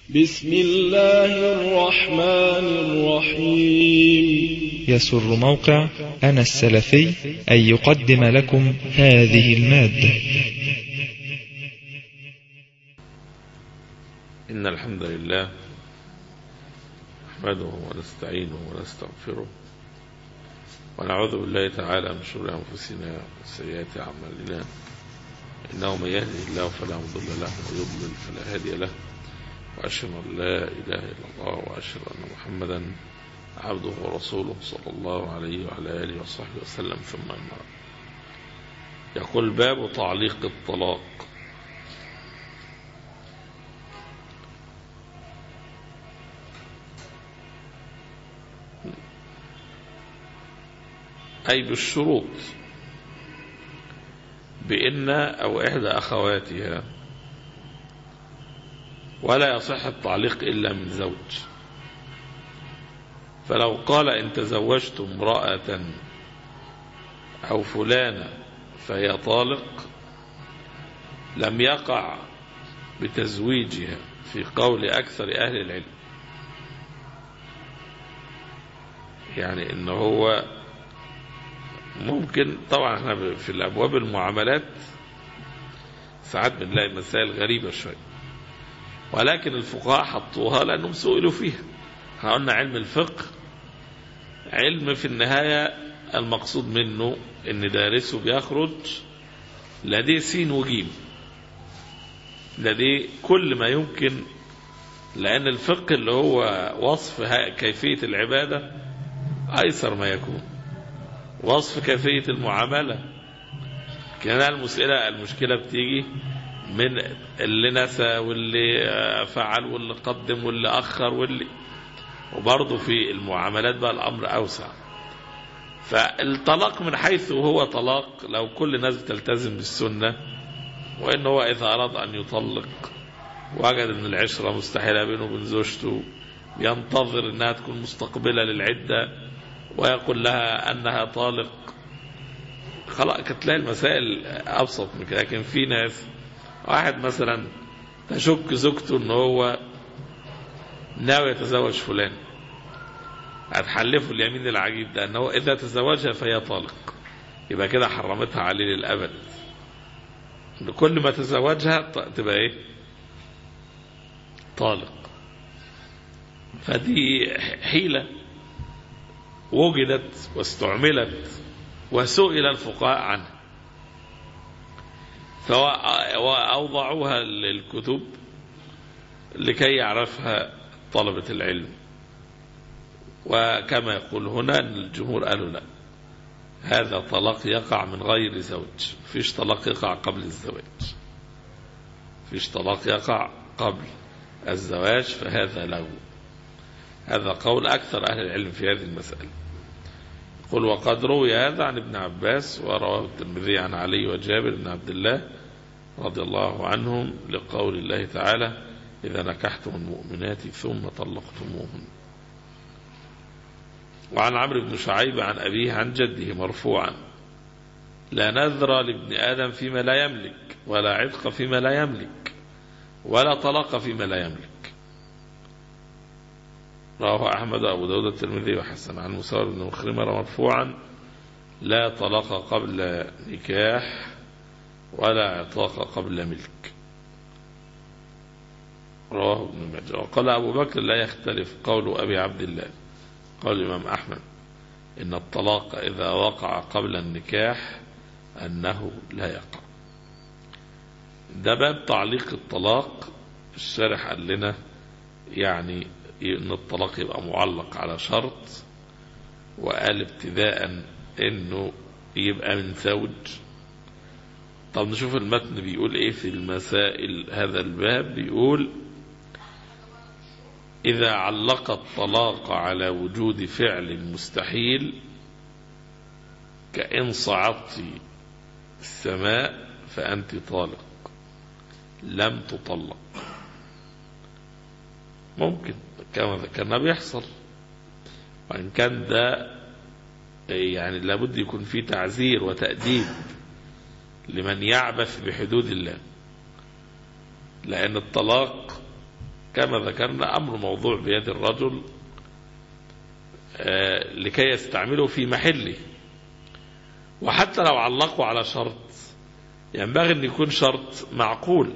بسم الله الرحمن الرحيم. يسر موقع أنا السلفي أن يقدم لكم هذه المادة. إن الحمد لله نحمده ونستعينه ونستغفره ونعوذ بالله تعالى من شرور أنفسنا وسيئات أعمالنا، إنه من يهده الله فلا مضل له ويضلل فلا هادي له، وأشهد أن لا إله إلا الله وأشهد أن محمدا عبده ورسوله صلى الله عليه وعلى آله وصحبه وسلم. ثم أما بعد، يقول باب تعليق الطلاق. أي بالشروط، بإن أو إحدى أخواتها، ولا يصح التعليق إلا من زوج. فلو قال إن تزوجت امرأة أو فلانة فهي طالق، لم يقع بتزويجها في قول أكثر أهل العلم. يعني إنه هو ممكن، طبعا احنا في الأبواب المعاملات ساعات بنلاقي مسائل غريبة شوية، ولكن الفقهاء حطوها لأنهم سئلوا فيها. احنا قلنا علم الفقه علم في النهاية المقصود منه ان دارسه بيخرج لديه سين وجيم، لديه كل ما يمكن، لأن الفقه اللي هو وصف كيفية العبادة أيسر ما يكون، وصف كيفية المعاملة. كان المشكلة بتيجي من اللي نسى واللي فعل واللي قدم واللي أخر وبرضه في المعاملات بقى الأمر أوسع. فالطلاق من حيث هو طلاق، لو كل الناس بتلتزم بالسنة، وإن هو إذا أراد أن يطلق وجد أن العشرة مستحيلة بينه وبين زوجته، ينتظر أنها تكون مستقبلة للعدة ويقول لها أنها طالق، خلاص تلاقي المسائل أبسط من كده. لكن في ناس، واحد مثلا تشك زوجته أنه هو ناوي يتزوج فلان، هتحلفه اليمين العجيب ده أنه إذا تزوجها فهي طالق، يبقى كده حرمتها عليه للأبد. كل ما تزوجها تبقى إيه؟ طالق. فدي حيلة وجدت واستعملت وسئل الفقهاء عنها، فأوضعوها للكتب لكي يعرفها طلبة العلم. وكما يقول هنا أن الجمهور قالوا لا، هذا طلاق يقع من غير زوج، فيش طلاق يقع قبل الزواج، فيش طلاق يقع قبل الزواج، فهذا له. هذا قول أكثر أهل العلم في هذه المسألة. قل وقد روي هذا عن ابن عباس، ورواه الترمذي عن علي وجابر بن عبد الله رضي الله عنهم، لقول الله تعالى إذا نكحتم المؤمنات ثم طلقتموهن. وعن عمرو بن شعيب عن أبيه عن جده مرفوعا لا نذر لابن آدم فيما لا يملك، ولا عتق فيما لا يملك، ولا طلاق فيما لا يملك. رواه أحمد وأبو داود الترمذي وحسن. عن مسور بن مخرمة مرفوعا لا طلاق قبل نكاح ولا عتاق قبل ملك. رواه ابن ماجه. وقال أبو بكر لا يختلف قول أبي عبد الله قال الإمام أحمد إن الطلاق إذا وقع قبل النكاح أنه لا يقع. ده باب تعليق الطلاق. الشارح قال لنا يعني إن الطلاق يبقى معلق على شرط، وقال ابتداء إنه يبقى من زوج. طب نشوف المتن بيقول إيه في المسائل. هذا الباب بيقول إذا علق الطلاق على وجود فعل مستحيل كإن صعدت السماء فأنت طالق لم تطلق. ممكن كما ذكرنا بيحصل، وإن كان ده يعني لابد يكون فيه تعزير وتأديب لمن يعبث بحدود الله، لأن الطلاق كما ذكرنا أمر موضوع بيد الرجل لكي يستعمله في محله. وحتى لو علقوا على شرط ينبغي أن يكون شرط معقول،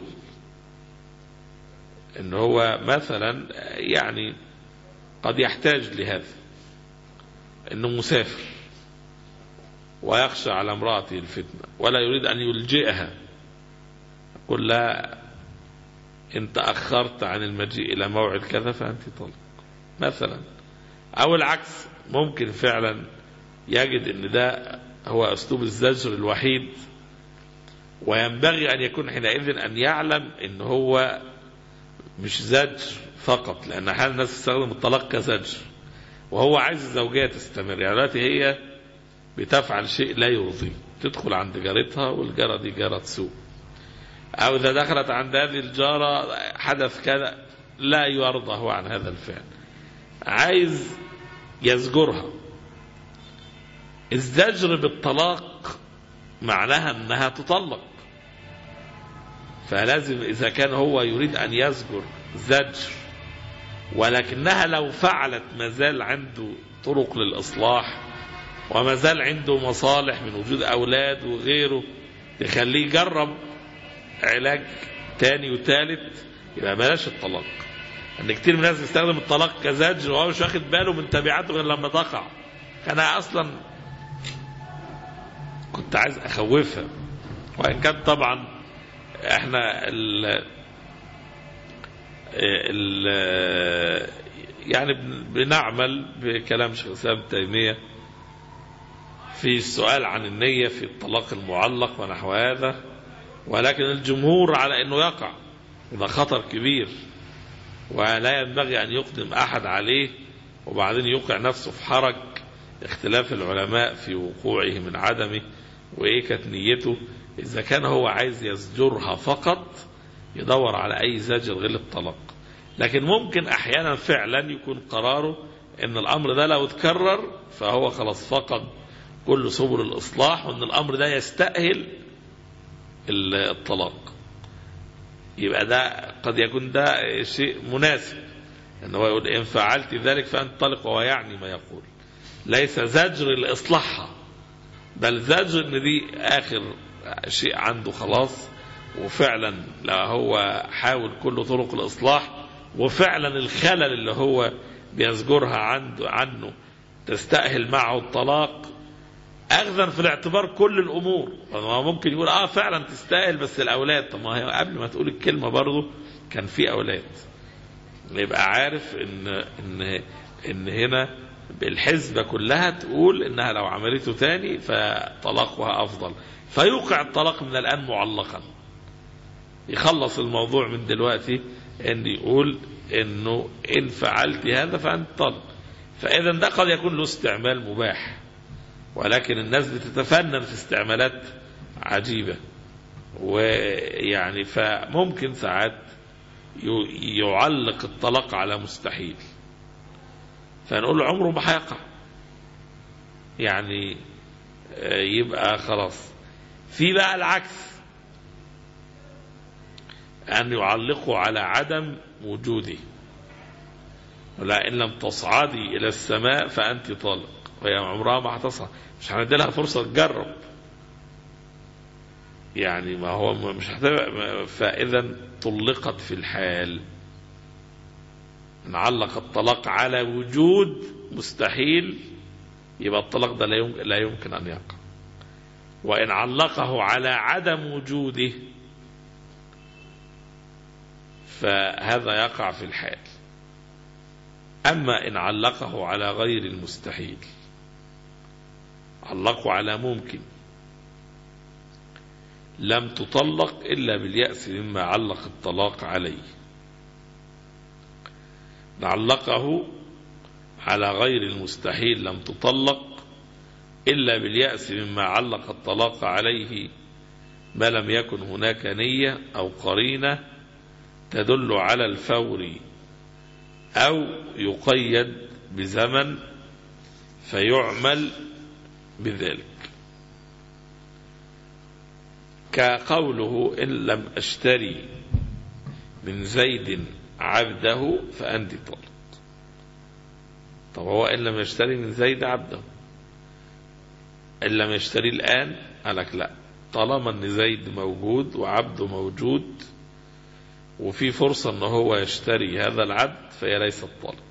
إن هو مثلا يعني قد يحتاج لهذا، إنه مسافر ويخشى على امرأته الفتنة ولا يريد أن يلجئها، يقول لا إن تأخرت عن المجيء إلى موعد كذا فأنت طلق مثلا. أو العكس، ممكن فعلا يجد أن ده هو أسلوب الزجر الوحيد، وينبغي أن يكون حينئذ أن يعلم أن هو مش زجر فقط، لأن أحيانا الناس تستخدم الطلاق كزجر وهو عايز الزوجية تستمر. يعني دلوقتي هي بتفعل شيء لا يرضي، تدخل عند جارتها والجارة دي جارة سوء، أو إذا دخلت عند هذه الجارة حدث كذا لا يرضى هو عن هذا الفعل، عايز يزجرها. الزجر بالطلاق معناها أنها تطلق، فلازم إذا كان هو يريد أن يزجر زجر ولكنها لو فعلت مازال عنده طرق للإصلاح ومازال عنده مصالح من وجود أولاد وغيره تخليه يجرب علاج تاني وثالث، يبقى بلاش الطلاق. ان كتير من الناس بيستخدم الطلاق كزجر وهو مش واخد باله من تبعاته غير لما تقع. انا اصلا كنت عايز اخوفها، وان كان طبعا احنا يعني بنعمل بكلام شيخ الاسلام ابن تيمية في السؤال عن النية في الطلاق المعلق ونحو هذا، ولكن الجمهور على انه يقع، وده خطر كبير ولا ينبغي ان يقدم احد عليه وبعدين يوقع نفسه في حرج، اختلاف العلماء في وقوعه من عدمه وايه كانت نيته. اذا كان هو عايز يزجرها فقط يدور على اي زجر غير الطلاق، لكن ممكن احيانا فعلا يكون قراره ان الامر ده لو اتكرر فهو خلاص فقد كل سبل الاصلاح، وان الامر ده يستأهل الطلاق. يبقى ده قد يكون ده شيء مناسب، ان هو يقول ان فعلت ذلك فانت طلق، وهو يعني ما يقول ليس زجر لاصلاحها، بل زجر ان دي اخر شيء عنده خلاص، وفعلا لو هو حاول كل طرق الاصلاح وفعلا الخلل اللي هو بيزجرها عنه تستأهل معه الطلاق، اخذا في الاعتبار كل الامور. ممكن يقول فعلا تستاهل بس الاولاد، طب ما هي قبل ما تقول الكلمه برضه كان في اولاد، يبقى عارف ان هنا الحسبه كلها تقول انها لو عملته تاني فطلاقها افضل، فيوقع الطلاق من الان معلقا، يخلص الموضوع من دلوقتي، ان يقول انه ان فعلت هذا فانت طلق. فاذا ده قد يكون له استعمال مباح، ولكن الناس بتتفنن في استعمالات عجيبة، ويعني فممكن ساعات يعلق الطلاق على مستحيل، فنقول له عمره ما هيقع، يعني يبقى خلاص. في بقى العكس، أن يعلقه على عدم وجوده، ولا إن لم تصعدي إلى السماء فأنت طالق، وهي عمرها ما هتصعد، مش هندي لها فرصة تجرب، يعني ما هو مش هتبقى، فإذا طلقت في الحال. نعلق الطلاق على وجود مستحيل يبقى الطلاق ده لا يمكن أن يقع، وإن علقه على عدم وجوده فهذا يقع في الحال. أما إن علقه على غير المستحيل، علقه على ممكن، لم تطلق إلا باليأس مما علق الطلاق عليه. علقه على غير المستحيل لم تطلق إلا باليأس مما علق الطلاق عليه، ما لم يكن هناك نية أو قرينة تدل على الفور، أو يقيد بزمن فيعمل بذلك، كقوله إن لم أشتري من زيد عبده فأنت طالق. طب هو إن لم يشتري من زيد عبده، إن لم يشتري الآن، قالك لا، طالما أن زيد موجود وعبده موجود وفي فرصة أنه هو يشتري هذا العبد فهي ليست طالق،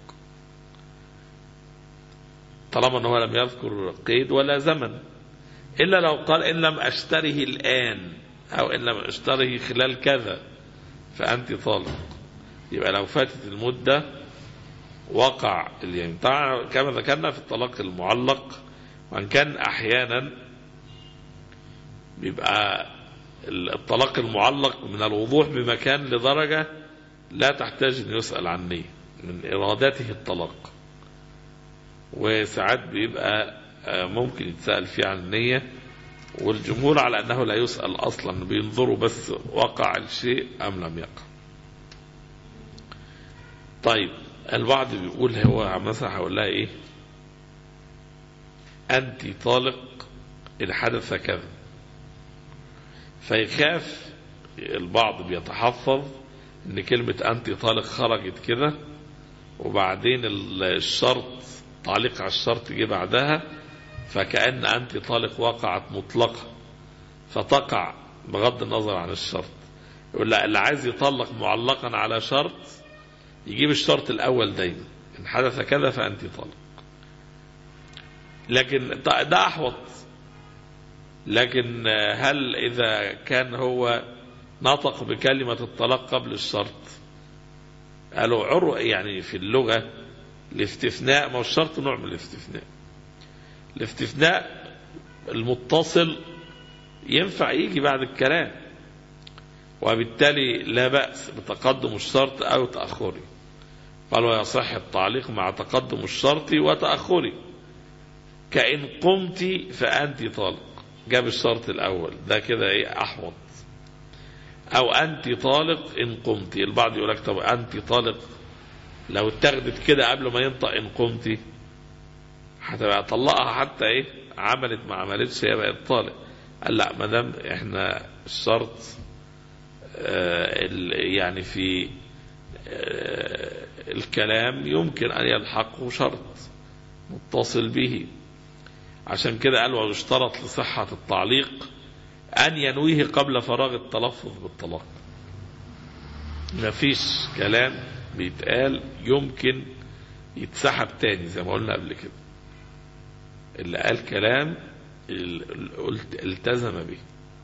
طالما أنه لم يذكر قيد ولا زمن. إلا لو قال إن لم أشتره الآن أو إن لم أشتره خلال كذا فأنت طالق، يبقى لو فاتت المدة وقع اليمين. طبعا كما ذكرنا في الطلاق المعلق، وأن كان أحيانا بيبقى الطلاق المعلق من الوضوح بمكان لدرجة لا تحتاج أن يسأل عن نية من إرادته الطلاق، وساعات بيبقى ممكن يتسأل فيه عن النية، والجمهور على أنه لا يسأل أصلا، بينظروا بس وقع الشيء أم لم يقع. طيب البعض بيقول هو مثلا هقول لها إيه، أنت طالق إن حدث كذا، فيخاف البعض بيتحفظ ان كلمة أنت طالق خرجت كده وبعدين الشرط تعليق على الشرط جه بعدها، فكأن أنت طالق وقعت مطلقة فتقع بغض النظر عن الشرط. يقول لا، اللي عايز يطلق معلقا على شرط يجيب الشرط الأول دايما، إن حدث كذا فأنت طالق. لكن ده أحوط. لكن هل إذا كان هو نطق بكلمة الطلاق قبل الشرط، قالوا عرو يعني في اللغة الاستثناء، ما هو الشرط نوع من الاستثناء. الاستثناء المتصل ينفع يجي بعد الكلام، وبالتالي لا بأس بتقدم الشرط أو تأخره. قالوا يصح التعليق مع تقدم الشرط وتأخره، كإن قمت فأنت طالق، جاب الشرط الأول ده كده إيه أحوط. أو أنت طالق إن قمت، البعض يقول لك طب أنت طالق لو اتخذت كده قبل ما ينطق إن قمت هتبقى طلقها، حتى إيه عملت ما عملتش هي بقت طالق. قال لا، ما دام إحنا الشرط يعني في الكلام يمكن أن يلحقه شرط متصل به، عشان كده قال ويشترط لصحة التعليق أن ينويه قبل فراغ التلفظ بالطلاق. ما فيش كلام بيتقال يمكن يتسحب تاني زي ما قلنا قبل كده، اللي قال كلام التزم به.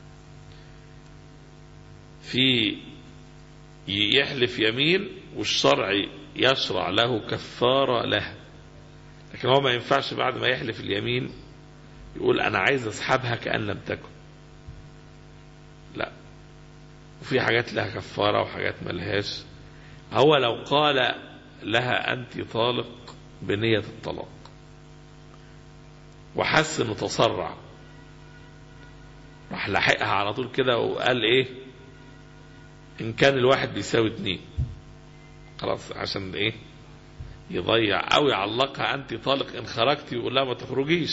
في يحلف يمين والشرع يشرع له كفارة له، لكن هو ما ينفعش بعد ما يحلف اليمين يقول أنا عايز أسحبها كأن لم تكن، لا. وفي حاجات لها كفارة وحاجات ما لهاش. هو لو قال لها أنت طالق بنية الطلاق وحس انه تسرع، راح لحقها على طول كده وقال ايه ان كان الواحد بيساوي 2، خلاص عشان ايه يضيع، او يعلقها انت طالق ان خرجتي ويقول لها ما تخرجيش.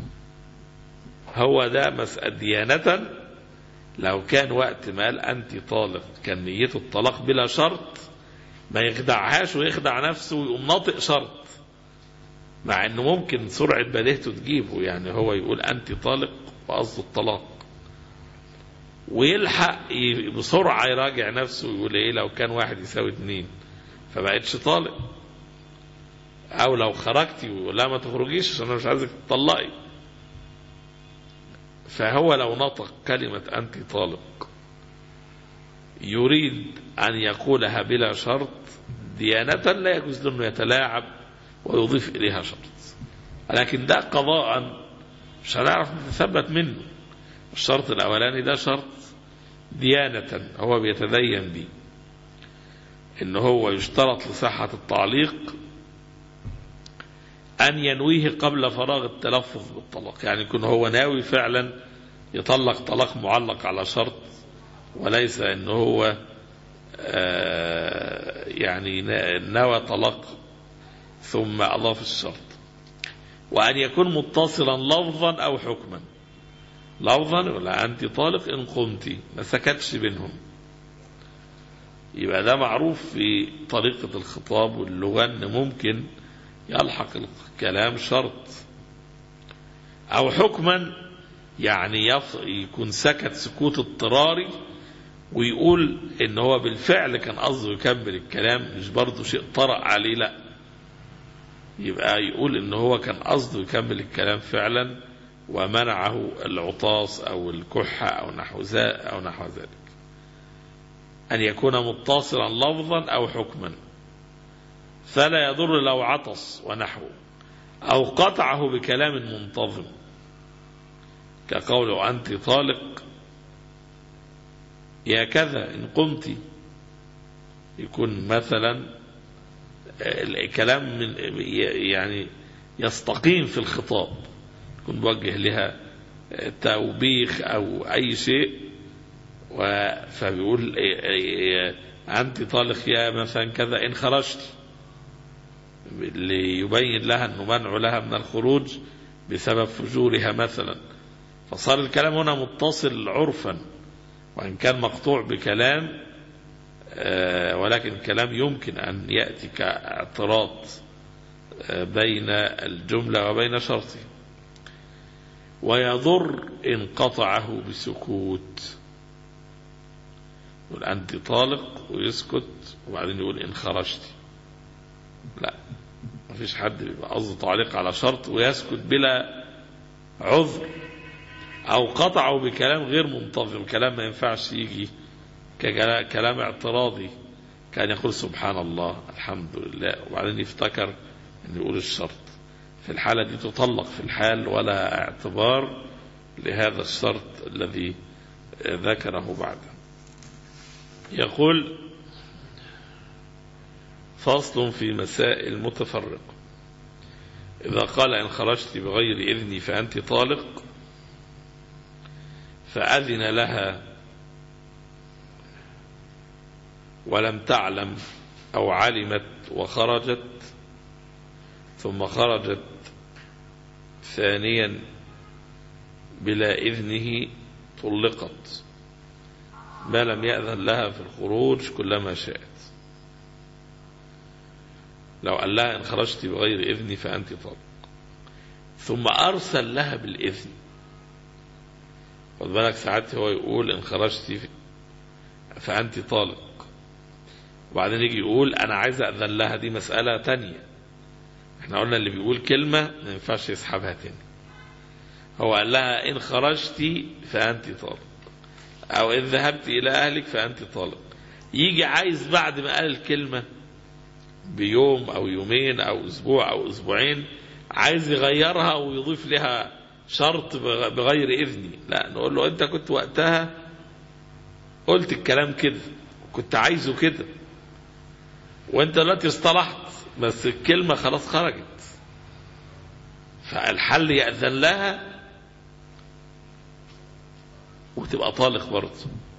هو ده مسألة ديانة. لو كان وقت ما قال انت طالق كان نيته الطلاق بلا شرط، ما يخدعهاش ويخدع نفسه ويقوم ناطق شرط، مع انه ممكن سرعة بديهته تجيبه، يعني هو يقول انت طالق وقصده الطلاق، ويلحق بسرعة يراجع نفسه ويقول ايه لو كان واحد يساوي 2 فبقتش طالق، او لو خرجتي ويقول لا ما تخرجيش عشان انا مش عايزك تطلقي. فهو لو نطق كلمة انت طالق يريد ان يقولها بلا شرط ديانة، لا يجوز له انه يتلاعب ويضيف إليها شرط، لكن ده قضاء مش هنعرف نتثبت منه. الشرط الأولاني ده شرط ديانة هو بيتدين به، إن هو يشترط لصحة التعليق أن ينويه قبل فراغ التلفظ بالطلاق، يعني يكون هو ناوي فعلا يطلق طلاق معلق على شرط، وليس إن هو يعني نوى طلاق ثم أضاف الشرط. وأن يكون متصلا لفظا أو حكما. لفظا ولا أنت طالق إن قمت، ما سكتش بينهم. يبقى ده معروف في طريقة الخطاب واللغة أن ممكن يلحق الكلام شرط. أو حكما يعني يكون سكت سكوت اضطراري ويقول ان هو بالفعل كان قصده يكمل الكلام، مش برضه شيء طرأ عليه، لا، يبقى يقول ان هو كان قصده يكمل الكلام فعلا ومنعه العطاس او الكحة او نحو ذلك. ان يكون متصلا لفظا او حكما، فلا يضر لو عطس ونحوه، او قطعه بكلام منتظم كقوله أنت طالق يا كذا إن قمت، يكون مثلا الكلام من يعني يستقيم في الخطاب، يكون موجه لها توبيخ أو أي شيء، فبيقول أنت طالق يا مثلا كذا إن خرجت، ليبين لها أنه منع لها من الخروج بسبب فجورها مثلا. فصار الكلام هنا متصل عرفا وإن كان مقطوع بكلام، ولكن الكلام يمكن أن يأتي كاعتراض بين الجملة وبين شرطه. ويضر إن قطعه بسكوت، يقول أنت طالق ويسكت وبعدين يقول إن خرجت، لا، ما فيش حد بيبقى قصده تعليق على شرط ويسكت بلا عذر. أو قطعه بكلام غير منتظم، كلام ما ينفعش يجي كلام اعتراضي، كان يقول سبحان الله الحمد لله وبعدين يفتكر أن يقول الشرط. في الحالة دي تطلق في الحال ولا اعتبار لهذا الشرط الذي ذكره بعده. يقول فصل في مسائل متفرقة. إذا قال إن خرجت بغير إذني فأنت طالق، فأذن لها ولم تعلم أو علمت وخرجت، ثم خرجت ثانيا بلا إذنه، طلقت ما لم يأذن لها في الخروج كلما شاءت. لو قال لها إن خرجت بغير إذني فأنت طالق، ثم أرسل لها بالإذن، خد بالك ساعات هو يقول إن خرجت فأنت طالق وبعدين يجي يقول أنا عايز أذن لها، دي مسألة تانية. احنا قلنا اللي بيقول كلمة ما ينفعش يسحبها تاني. هو قال لها إن خرجت فأنت طالق، أو إن ذهبت إلى أهلك فأنت طالق، يجي عايز بعد ما قال الكلمة بيوم أو يومين أو أسبوع أو أسبوعين عايز يغيرها ويضيف لها شرط بغير إذني. لا، نقول له أنت كنت وقتها قلت الكلام كده، كنت عايزه كده، وأنت دلوقتي اصطلحت بس الكلمة خلاص خرجت، فالحل يأذن لها وتبقى طالق برضه.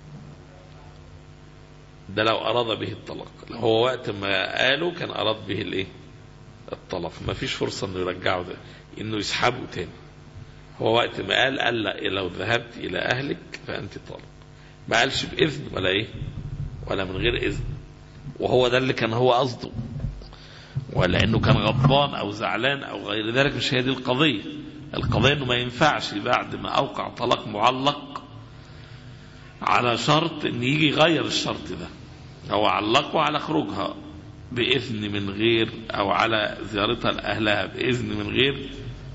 ده لو أراد به الطلاق، لو هو وقت ما قاله كان أراد به الإيه؟ الطلاق، ما فيش فرصة إنه يرجعه، ده إنه يسحبه تاني. هو وقت ما قال لا، لو ذهبت إلى أهلك فأنت طالق، ما قالش بإذن ولا إيه ولا من غير إذن، وهو ده اللي كان هو قصده، ولا إنه كان غضبان أو زعلان أو غير ذلك، مش هي دي القضية. القضية إنه ما ينفعش بعد ما أوقع طلاق معلق على شرط إن يجي يغير الشرط ده. هو علقه على خروجها بإذن من غير، أو على زيارتها لأهلها بإذن من غير،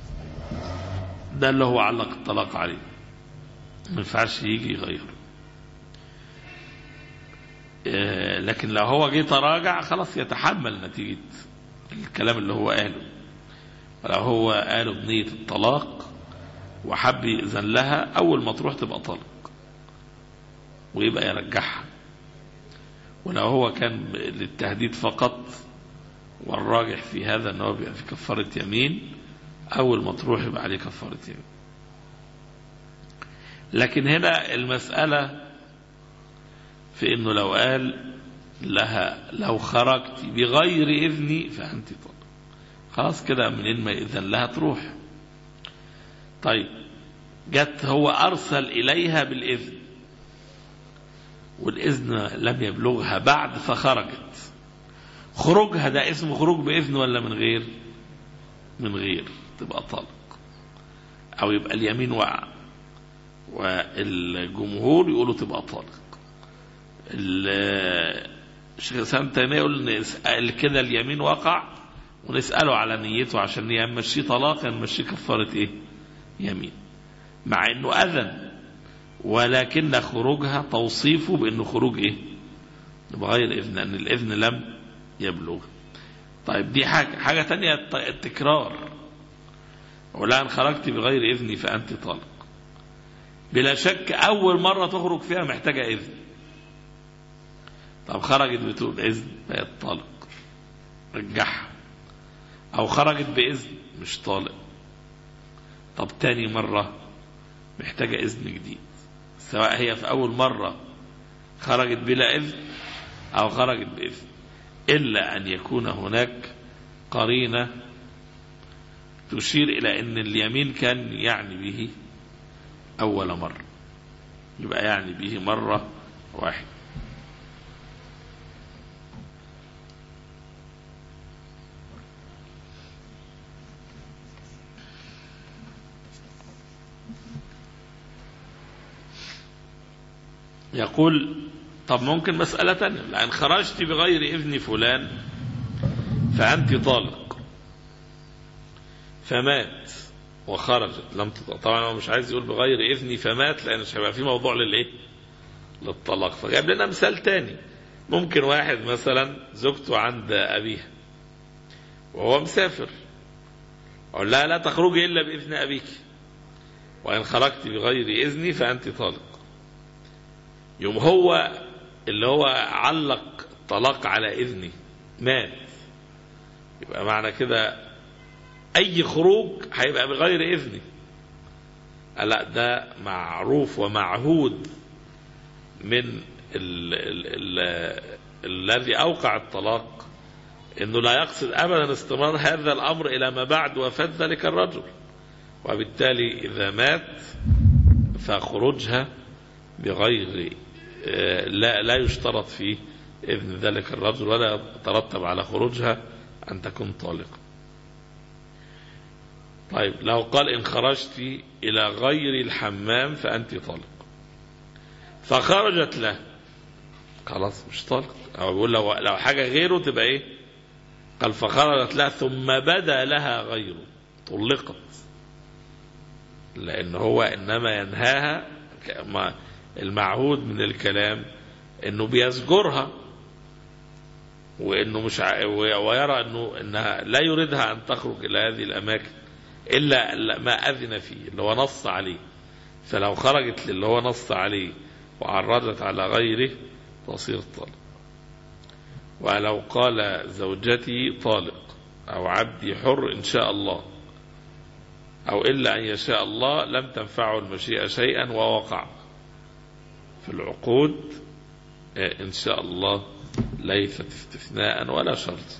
ده اللي هو علق الطلاق عليه، ما ينفعش يجي يغيره. لكن لو هو جه تراجع خلاص يتحمل نتيجة الكلام اللي هو قاله. ولو هو قاله بنية الطلاق وحب يأذن لها، أول ما تروح تبقى طلاق ويبقى يرجعها. ولو هو كان للتهديد فقط، والراجح في هذا أنه بيبقى في كفارة يمين، أول ما تروح يبقى عليه كفارة يمين. لكن هنا المسألة في أنه لو قال لها لو خرجت بغير إذني فأنت طالق، خلاص كده منين ما إذن لها تروح. طيب جت هو أرسل إليها بالإذن والإذن لم يبلغها بعد فخرجت، خروجها ده اسمه خروج بإذن ولا من غير؟ من غير، تبقى طلق، أو يبقى اليمين وقع، والجمهور يقولوا تبقى طلق. الشيخ الإسلام تيمية يقول نسأل كده اليمين وقع ونسأله على نيته، عشان يمشي طلاق يمشي كفارة إيه؟ يمين، مع إنه أذن، ولكن خروجها توصيفه بأنه خروج إيه؟ بغير إذن، أن الإذن لم يبلغ. طيب دي حاجة تانية، التكرار، ولا أن خرجت بغير إذني فأنت طالق. بلا شك أول مرة تخرج فيها محتاجة إذن، طب خرجت بدون إذن بقت طالق، رجعها. أو خرجت بإذن مش طالق، طب تاني مرة محتاجة إذن جديد، سواء هي في أول مرة خرجت بلا إذن أو خرجت بإذن، إلا أن يكون هناك قرينة تشير إلى أن اليمين كان يعني به أول مرة، يبقى يعني به مرة واحدة. يقول طب ممكن مسألة تانية، لأن خرجت بغير إذن فلان فأنت طالق، فمات وخرجت لم تطلق. طبعا هو مش عايز يقول بغير إذني فمات، لأن مش هيبقى في موضوع للإيه؟ للطلاق. فجاب لنا مثال تاني، ممكن واحد مثلا زوجته عند أبيها وهو مسافر، أقول لها لا تخرجي إلا بإذن أبيك، وإن خرجت بغير إذني فأنت طالق. يوم هو اللي هو علق الطلاق على إذني مات، يبقى معنى كده أي خروج هيبقى بغير إذني. لا، ده معروف ومعهود من الذي أوقع الطلاق إنه لا يقصد أبدا استمرار هذا الأمر إلى ما بعد وفاة ذلك الرجل، وبالتالي إذا مات فخروجها بغير لا يشترط فيه إذن ذلك الرجل، ولا يترتب على خروجها أن تكون طالقة. طيب لو قال إن خرجت إلى غير الحمام فأنت طالق، فخرجت له، خلاص مش طالق. أو بيقول لو حاجة غيره تبقى إيه؟ قال فخرجت له ثم بدا لها غيره طلقت، لأن هو إنما ينهاها المعهود من الكلام إنه بيزجرها، وإنه مش ويرى إنها لا يريدها أن تخرج إلى هذه الأماكن إلا ما أذن فيه اللي هو نص عليه. فلو خرجت للي هو نص عليه وعرضت على غيره تصير طالق. ولو قال زوجتي طالق أو عبدي حر إن شاء الله أو إلا أن يشاء الله لم تنفعه المشيئة شيئا ووقع في العقود إن شاء الله ليست استثناء ولا شرط.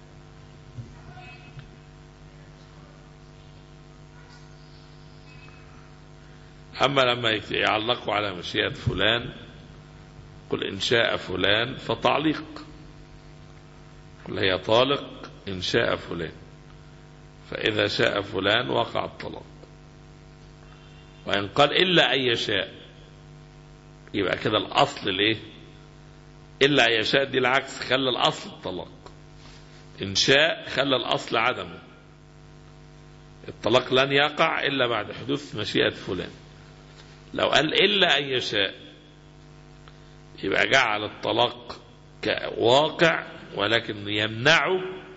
أما لما يعلقوا على مشيئة فلان، قل إن شاء فلان فطعليق، قل هي طالق إن شاء فلان، فإذا شاء فلان وقع الطلاق. وإن قال إلا أن يشاء يبقى كده الأصل الإيه؟ إلا أن يشاء دي العكس، خلى الأصل الطلاق. إن شاء خلى الأصل عدمه، الطلاق لن يقع إلا بعد حدوث مشيئة فلان. لو قال إلا أن يشاء يبقى جعل الطلاق كواقع ولكن يمنعه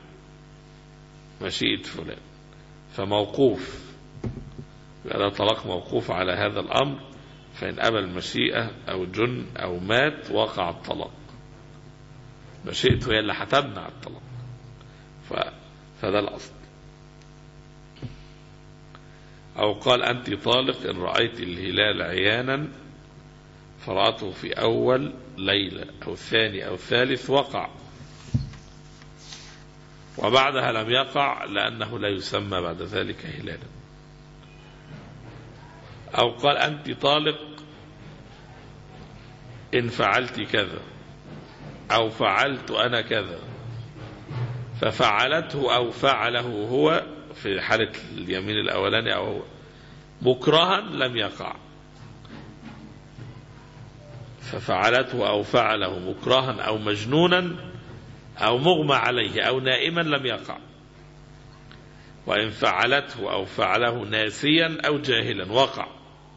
مشيئة فلان، فموقوف، هذا طلاق موقوف على هذا الأمر. فإن أبى المشيئة أو جن أو مات وقع الطلاق، مشيئته هي اللي هتمنع الطلاق، فده الأصل. أو قال أنت طالق إن رأيت الهلال عيانا فرأته في أول ليلة أو ثاني أو ثالث وقع، وبعدها لم يقع لأنه لا يسمى بعد ذلك هلالا. أو قال أنت طالق إن فعلت كذا أو فعلت أنا كذا، ففعلته أو فعله هو في حالة اليمين الأولاني أو مكرها لم يقع. ففعلته أو فعله مكرها أو مجنونا أو مغمى عليه أو نائما لم يقع. وإن فعلته أو فعله ناسيا أو جاهلا وقع،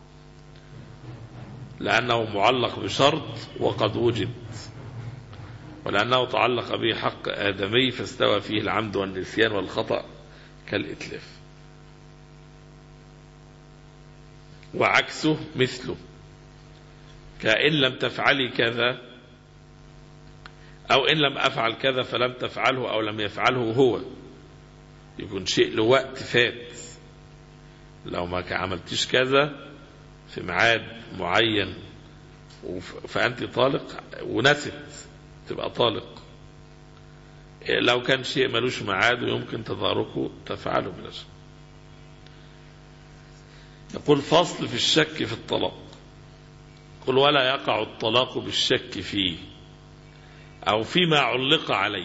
لأنه معلق بشرط وقد وجد، ولأنه تعلق به حق آدمي فاستوى فيه العمد والنسيان والخطأ كالإتلاف. وعكسه مثله، كإن لم تفعلي كذا أو إن لم أفعل كذا فلم تفعله أو لم يفعله هو، يكون شيء لوقت فات. لو ما عملتش كذا في ميعاد معين فأنت طالق ونست تبقى طالق. لو كان شيء ملوش ميعاد ويمكن تداركه تفعله بلا شك. يقول فصل في الشك في الطلاق. قل ولا يقع الطلاق بالشك فيه أو فيما علق عليه.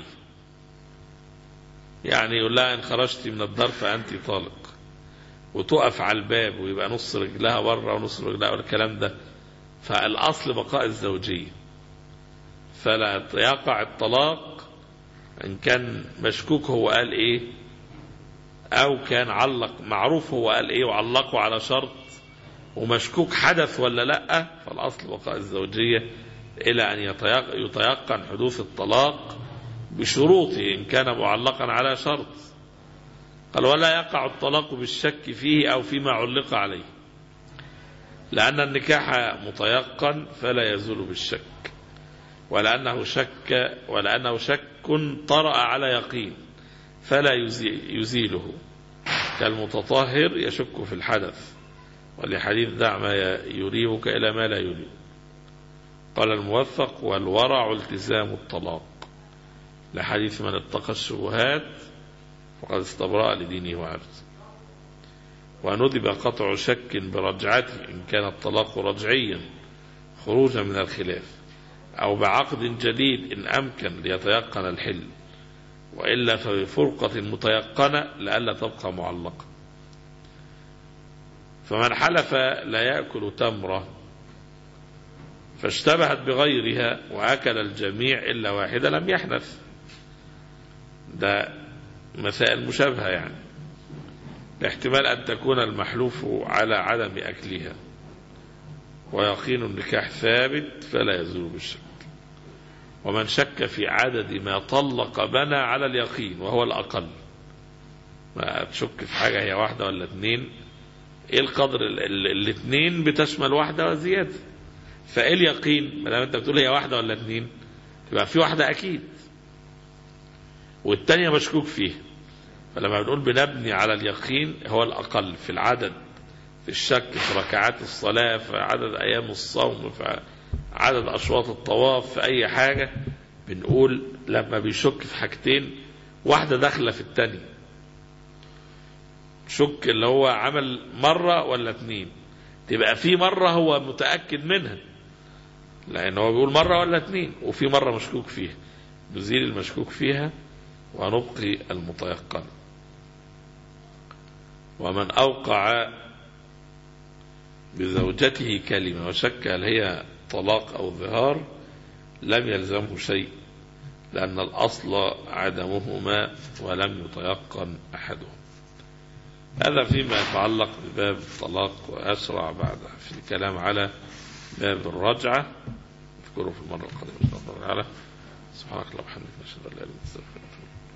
يعني يقول لها إن خرجت من الدار فأنت طالق، وتقف على الباب ويبقى نص رجلها بره ونص رجلها والكلام ده، فالأصل بقاء الزوجية، فلا يقع الطلاق إن كان مشكوك هو قال إيه أو كان علق معروف هو قال إيه وعلقه على شرط ومشكوك حدث ولا لأ، فالأصل بقاء الزوجية إلى أن يتيقن حدوث الطلاق بشروطه إن كان معلقا على شرط. قال ولا يقع الطلاق بالشك فيه أو فيما علق عليه، لأن النكاح متيقن فلا يزول بالشك، ولأنه شك طرأ على يقين فلا يزيله، كالمتطهر يشك في الحدث، ولحديث دع ما يريبك إلى ما لا يريب. قال الموفق والورع التزام الطلاق، لحديث من اتقى الشبهات فقد استبرأ لدينه وعرضه. وندب قطع شك برجعته إن كان الطلاق رجعيا خروجا من الخلاف، أو بعقد جديد إن أمكن ليتيقن الحل، وإلا فبفرقة متيقنة لئلا تبقى معلقة. فمن حلف لا يأكل تمرة فاشتبهت بغيرها وأكل الجميع إلا واحدة لم يحنث، ده مسائل مشابهة يعني، لاحتمال أن تكون المحلوف على عدم أكلها، ويقين النكاح ثابت فلا يزول بالشك. ومن شك في عدد ما طلق بنى على اليقين وهو الأقل. ما تشك في حاجة هي واحدة ولا اثنين، ايه القدر؟ الاثنين بتشمل واحدة وزيادة، فايه اليقين؟ ما دام انت بتقول هي واحدة ولا اثنين يبقى في واحدة أكيد والتانية مشكوك فيه. فلما بنقول بنبني على اليقين هو الأقل في العدد، في الشك في ركعات الصلاة، في عدد أيام الصوم، في عدد أشواط الطواف، في أي حاجة بنقول لما بيشك في حاجتين واحدة داخلة في التانية، شك اللي هو عمل مرة ولا اثنين، تبقى في مرة هو متأكد منها لأنه هو بيقول مرة ولا اثنين، وفي مرة مشكوك فيها، نزيل المشكوك فيها ونبقي المتيقن. ومن أوقع بزوجته كلمة وشك هل هي طلاق أو ظهار لم يلزمه شيء، لأن الأصل عدمهما ولم يتيقن أحدهم. هذا فيما يتعلق بباب الطلاق، وأسرع بعد في الكلام على باب الرجعة نذكره في المرة القادمة إن شاء الله تعالى. سبحانك اللهم وبحمدك نشهد أن لا إله إلا أنت نستغفرك.